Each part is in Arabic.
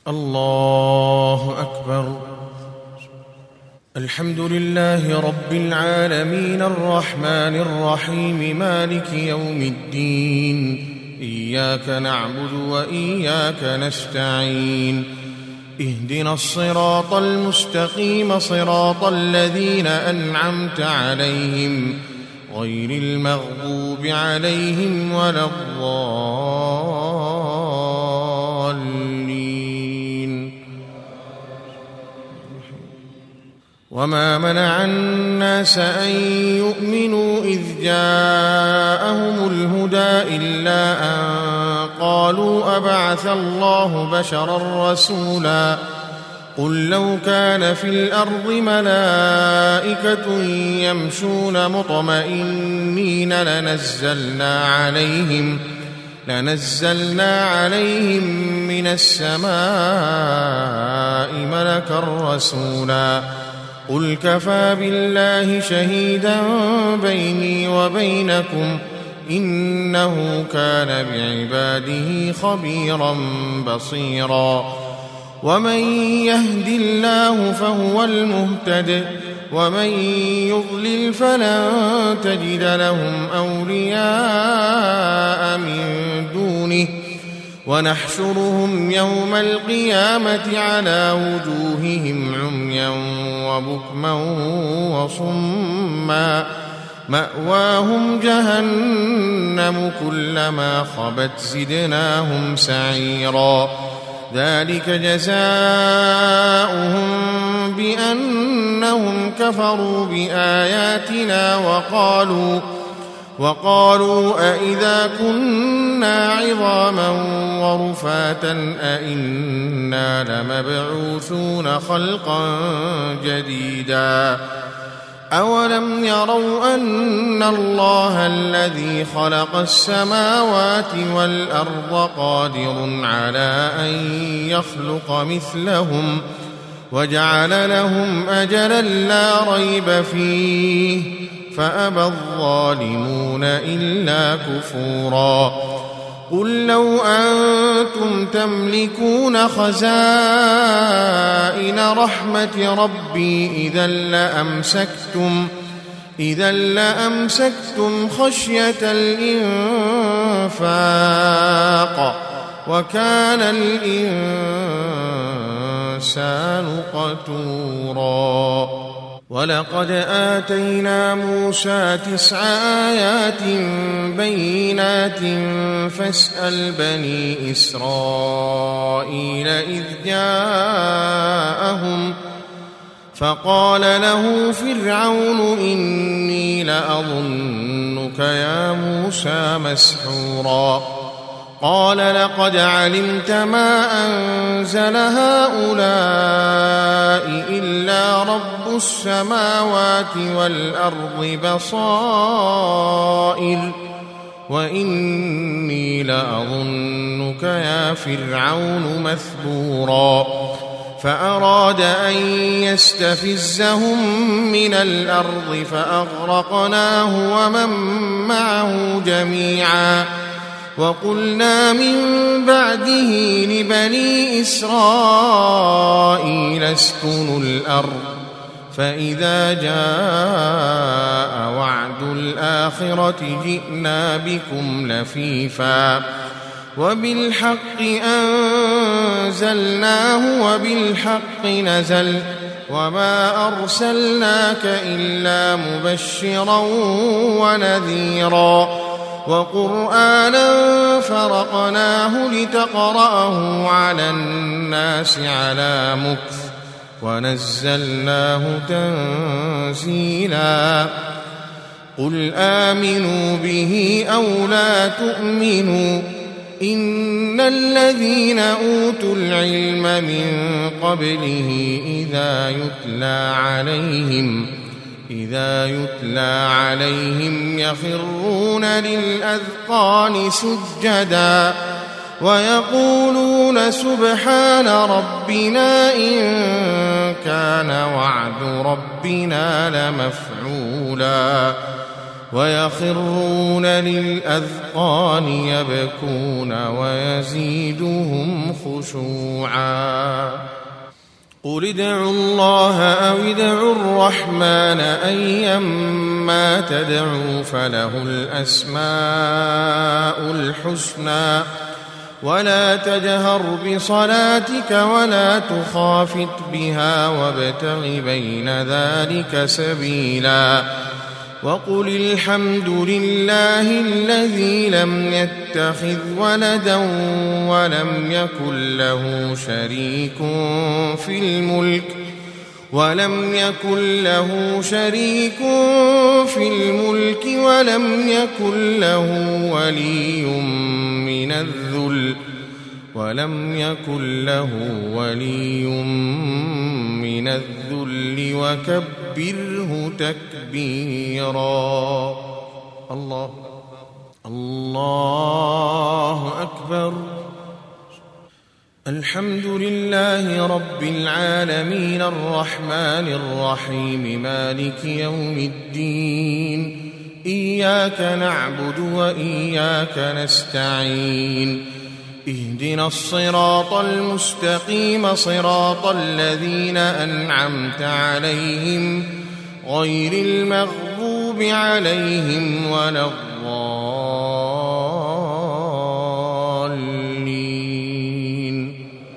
الله أكبر. الحمد لله رب العالمين الرحمن الرحيم مالك يوم الدين. إياك نعبد وإياك نستعين. اهدنا الصراط المستقيم صراط الذين أنعمت عليهم غير المغضوب عليهم ولا الضالين. وما منع الناس أن يؤمنوا إذ جاءهم الهدى إلا أن قالوا أبعث الله بشرا رسولا. قل لو كان في الأرض ملائكة يمشون مطمئنين لنزلنا عليهم من السماء ملكا رسولا. قل كفى بالله شهيدا بيني وبينكم إنه كان بعباده خبيرا بصيرا. ومن يهد الله فهو المهتد ومن يضلل فلن تجد لهم أولياء من دونه ونحشرهم يوم القيامة على وجوههم عميا وبكما وصما مأواهم جهنم كلما خبت زدناهم سعيرا. ذلك جزاؤهم بأنهم كفروا بآياتنا وقالوا أئذا كنا عظاما ورفاتا أئنا لمبعوثون خلقا جديدا. أولم يروا أن الله الذي خلق السماوات والأرض قادر على أن يخلق مثلهم وجعل لهم أجلا لا ريب فيه فأبى الظالمون إلا كفورا. قل لو أنتم تملكون خزائن رحمة ربي إذا لأمسكتم خشية الإنفاق وكان الإنسان قتورا. ولقد آتينا موسى 9 آيات بينات فاسأل بني إسرائيل إذ جاءهم فقال له فرعون إني لأظنك يا موسى مسحورا. قال لقد علمت ما أنزل هؤلاء إلا رب السماوات والأرض بصائر وإني لأظنك يا فرعون مثبورا. فأراد أن يستفزهم من الأرض فأغرقناه ومن معه جميعا. وقلنا من بعده لبني إسرائيل اسكنوا الأرض فإذا جاء وعد الآخرة جئنا بكم لفيفا وبالحق أنزلناه وبالحق نزل وما أرسلناك إلا مبشرا ونذيرا. وقرآنا فرقناه لتقرأه على الناس على مكث ونزلناه تنزيلا. قل آمنوا به أو لا تؤمنوا إن الذين أوتوا العلم من قبله إذا يتلى عليهم يخرون للأذقان سجدا ويقولون سبحان ربنا إن كان وعد ربنا لمفعولا. ويخرون للأذقان يبكون ويزيدهم خشوعا قل ادعوا الله أو ادعوا الرحمن أيما تدعوا فله الأسماء الحسنى ولا تجهر بصلاتك ولا تخافت بها وابتغ بين ذلك سبيلا وقل الحمد لله الذي لم يتخذ ولدا ولم يكن له شريك في الملك ولم يكن له ولي من الذل وكبره تكبيرا الله أكبر الحمد لله رب العالمين الرحمن الرحيم مالك يوم الدين إياك نعبد وإياك نستعين اهدنا الصراط المستقيم صراط الذين أنعمت عليهم غير المغضوب عليهم ولا الضالين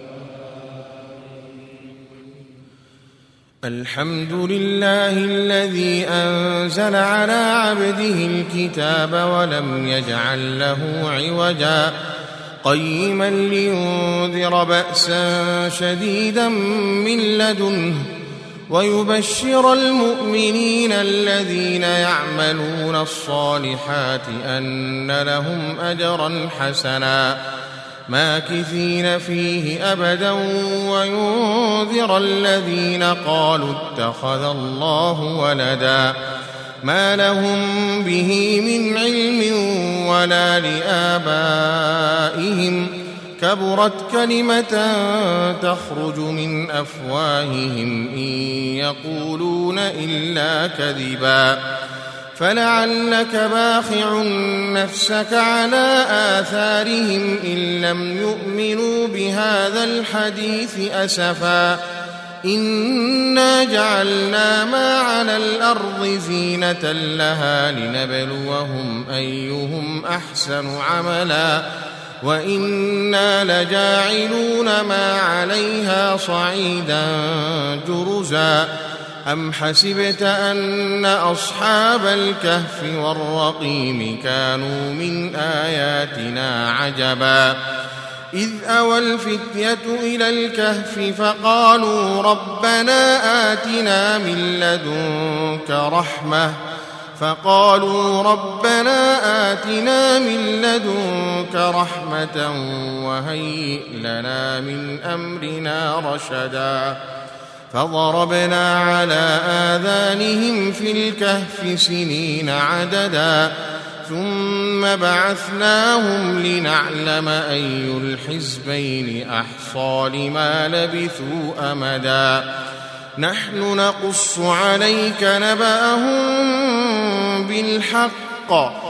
الحمد لله الذي أنزل على عبده الكتاب ولم يجعل له عوجا قيما لينذر بأسا شديدا من لدنه ويبشر المؤمنين الذين يعملون الصالحات أن لهم أجرا حسنا ماكثين فيه أبدا وينذر الذين قالوا اتخذ الله ولدا ما لهم به من علم ولا لآبائهم كبرت كلمة تخرج من أفواههم إن يقولون إلا كذبا فلعلك باخع نفسك على آثارهم إن لم يؤمنوا بهذا الحديث أسفا إنا جعلنا ما على الأرض زينة لها لنبلوهم أيهم أحسن عملا وإنا لجاعلون ما عليها صعيدا جرزا أم حسبت أن أصحاب الكهف والرقيم كانوا من آياتنا عجبا إذ أوى الفتية إلى الكهف فقالوا ربنا آتنا من لدنك رحمة وهيئ لنا من أمرنا رشدا فضربنا على آذانهم في الكهف سنين عددا ثم بعثناهم لنعلم أي الحزبين أحصى لما لبثوا أمدا نحن نقص عليك نبأهم بالحق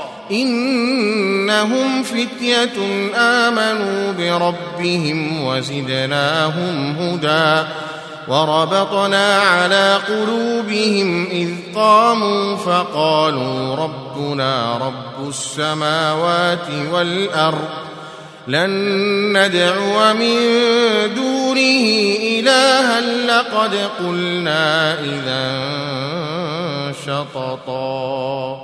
إنهم فتية آمنوا بربهم وزدناهم هدى وربطنا على قلوبهم إذ قاموا فقالوا ربنا رب السماوات والأرض لن ندعو من دونه إلها لقد قلنا إذا شططا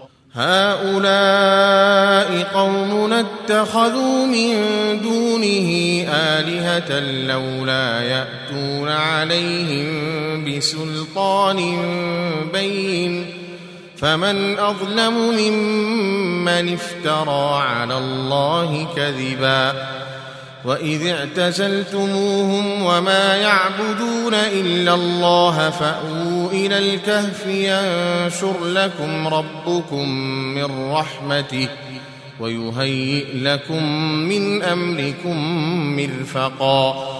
هؤلاء قومنا اتخذوا من دونه آلهة لولا يأتون عليهم بسلطان بين فمن أظلم ممن افترى على الله كذبا وإذ اعتزلتموهم وما يعبدون إلا الله فأووا إلى الكهف ينشر لكم ربكم من رحمته ويهيئ لكم من أمركم مرفقا